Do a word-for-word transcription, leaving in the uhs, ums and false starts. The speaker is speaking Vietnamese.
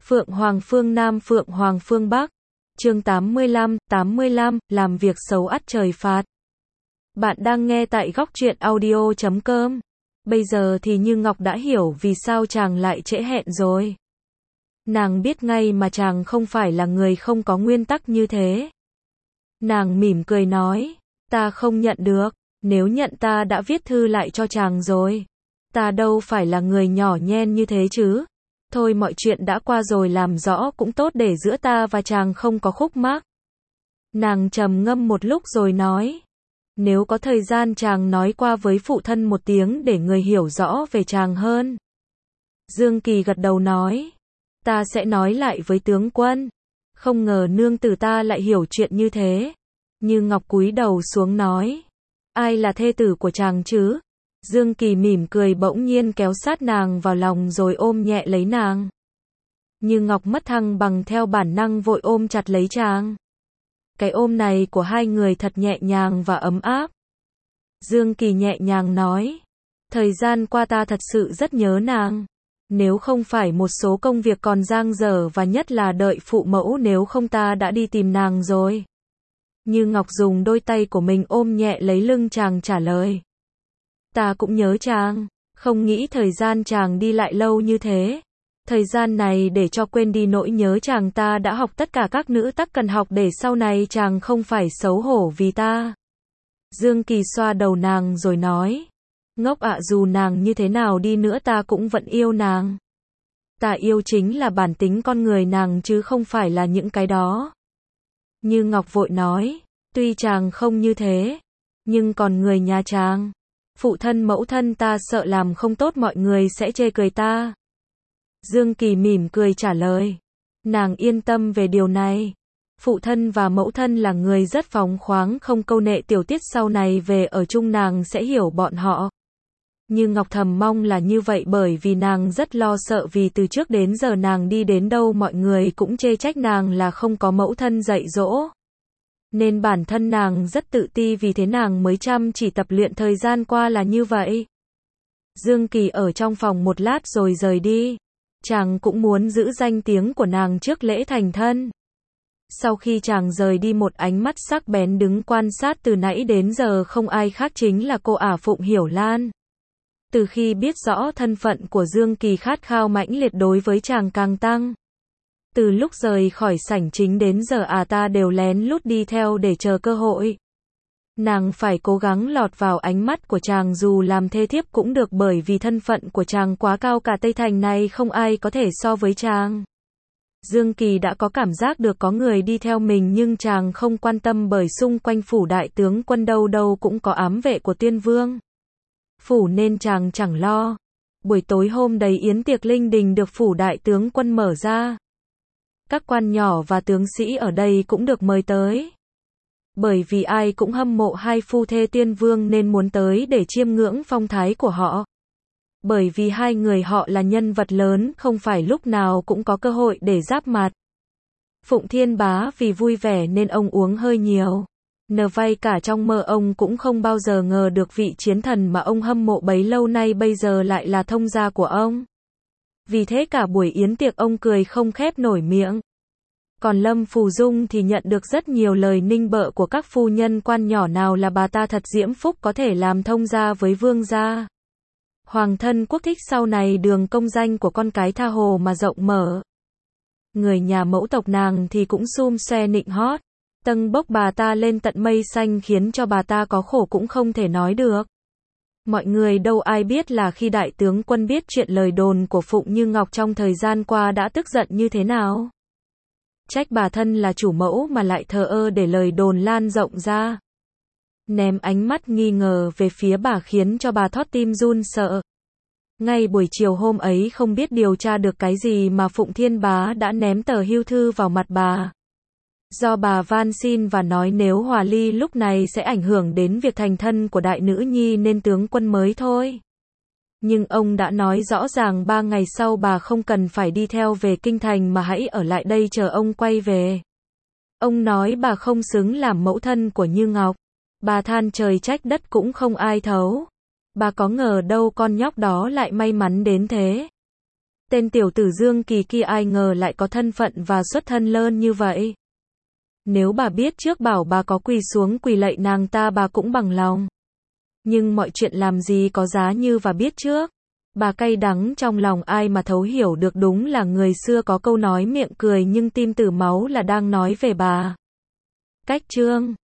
Phượng Hoàng phương Nam Phượng Hoàng phương Bắc. Chương tám mươi lăm, tám mươi lăm, làm việc xấu ắt trời phạt. Bạn đang nghe tại góc truyện audio chấm com. Bây giờ thì Như Ngọc đã hiểu vì sao chàng lại trễ hẹn rồi. Nàng biết ngay mà chàng không phải là người không có nguyên tắc như thế. Nàng mỉm cười nói, ta không nhận được, nếu nhận ta đã viết thư lại cho chàng rồi. Ta đâu phải là người nhỏ nhen như thế chứ. Thôi mọi chuyện đã qua rồi làm rõ cũng tốt để giữa ta và chàng không có khúc mắc. Nàng trầm ngâm một lúc rồi nói, nếu có thời gian chàng nói qua với phụ thân một tiếng để người hiểu rõ về chàng hơn. Dương Kỳ gật đầu nói, ta sẽ nói lại với tướng quân. Không ngờ nương tử ta lại hiểu chuyện như thế. Như Ngọc cúi đầu xuống nói, ai là thê tử của chàng chứ? Dương Kỳ mỉm cười bỗng nhiên kéo sát nàng vào lòng rồi ôm nhẹ lấy nàng. Như Ngọc mất thăng bằng theo bản năng vội ôm chặt lấy chàng. Cái ôm này của hai người thật nhẹ nhàng và ấm áp. Dương Kỳ nhẹ nhàng nói, thời gian qua ta thật sự rất nhớ nàng. Nếu không phải một số công việc còn dang dở và nhất là đợi phụ mẫu, nếu không ta đã đi tìm nàng rồi. Như Ngọc dùng đôi tay của mình ôm nhẹ lấy lưng chàng trả lời. Ta cũng nhớ chàng, không nghĩ thời gian chàng đi lại lâu như thế. Thời gian này để cho quên đi nỗi nhớ chàng, ta đã học tất cả các nữ tắc cần học để sau này chàng không phải xấu hổ vì ta. Dương Kỳ xoa đầu nàng rồi nói, ngốc ạ, dù nàng như thế nào đi nữa ta cũng vẫn yêu nàng. Ta yêu chính là bản tính con người nàng chứ không phải là những cái đó. Như Ngọc vội nói, tuy chàng không như thế, nhưng còn người nhà chàng, phụ thân mẫu thân ta sợ làm không tốt mọi người sẽ chê cười ta. Dương Kỳ mỉm cười trả lời, nàng yên tâm về điều này. Phụ thân và mẫu thân là người rất phóng khoáng, không câu nệ tiểu tiết, sau này về ở chung nàng sẽ hiểu bọn họ. Như Ngọc thầm mong là như vậy, bởi vì nàng rất lo sợ vì từ trước đến giờ nàng đi đến đâu mọi người cũng chê trách nàng là không có mẫu thân dạy dỗ. Nên bản thân nàng rất tự ti, vì thế nàng mới chăm chỉ tập luyện thời gian qua là như vậy. Dương Kỳ ở trong phòng một lát rồi rời đi. Chàng cũng muốn giữ danh tiếng của nàng trước lễ thành thân. Sau khi chàng rời đi, một ánh mắt sắc bén đứng quan sát từ nãy đến giờ không ai khác chính là cô ả Phụng Hiểu Lan. Từ khi biết rõ thân phận của Dương Kỳ, khát khao mãnh liệt đối với chàng càng tăng. Từ lúc rời khỏi sảnh chính đến giờ à ta đều lén lút đi theo để chờ cơ hội. Nàng phải cố gắng lọt vào ánh mắt của chàng, dù làm thê thiếp cũng được, bởi vì thân phận của chàng quá cao, cả Tây Thành này không ai có thể so với chàng. Dương Kỳ đã có cảm giác được có người đi theo mình, nhưng chàng không quan tâm, bởi xung quanh phủ đại tướng quân đâu đâu cũng có ám vệ của Tuyên Vương phủ nên chàng chẳng lo. Buổi tối hôm đầy yến tiệc linh đình được phủ đại tướng quân mở ra. Các quan nhỏ và tướng sĩ ở đây cũng được mời tới. Bởi vì ai cũng hâm mộ hai phu thê Tuyên Vương nên muốn tới để chiêm ngưỡng phong thái của họ. Bởi vì hai người họ là nhân vật lớn, không phải lúc nào cũng có cơ hội để giáp mặt. Phụng Thiên Bá vì vui vẻ nên ông uống hơi nhiều. Nờ vay cả trong mơ ông cũng không bao giờ ngờ được vị chiến thần mà ông hâm mộ bấy lâu nay bây giờ lại là thông gia của ông. Vì thế cả buổi yến tiệc ông cười không khép nổi miệng. Còn Lâm Phù Dung thì nhận được rất nhiều lời nịnh bợ của các phu nhân quan nhỏ, nào là bà ta thật diễm phúc có thể làm thông gia với vương gia. Hoàng thân quốc thích, sau này đường công danh của con cái tha hồ mà rộng mở. Người nhà mẫu tộc nàng thì cũng sum xoe nịnh hót, tâng bốc bà ta lên tận mây xanh, khiến cho bà ta có khổ cũng không thể nói được. Mọi người đâu ai biết là khi đại tướng quân biết chuyện lời đồn của Phụng Như Ngọc trong thời gian qua đã tức giận như thế nào. Trách bà thân là chủ mẫu mà lại thờ ơ để lời đồn lan rộng ra. Ném ánh mắt nghi ngờ về phía bà khiến cho bà thót tim run sợ. Ngay buổi chiều hôm ấy không biết điều tra được cái gì mà Phụng Thiên Bá đã ném tờ hưu thư vào mặt bà. Do bà van xin và nói nếu hòa ly lúc này sẽ ảnh hưởng đến việc thành thân của đại nữ nhi nên tướng quân mới thôi. Nhưng ông đã nói rõ ràng ba ngày sau bà không cần phải đi theo về kinh thành mà hãy ở lại đây chờ ông quay về. Ông nói bà không xứng làm mẫu thân của Như Ngọc. Bà than trời trách đất cũng không ai thấu. Bà có ngờ đâu con nhóc đó lại may mắn đến thế. Tên tiểu tử Dương Kỳ kia ai ngờ lại có thân phận và xuất thân lớn như vậy. Nếu bà biết trước bảo bà có quỳ xuống quỳ lạy nàng ta bà cũng bằng lòng. Nhưng mọi chuyện làm gì có giá như và biết trước. Bà cay đắng trong lòng ai mà thấu hiểu được, đúng là người xưa có câu nói miệng cười nhưng tim tử máu là đang nói về bà. Cách chương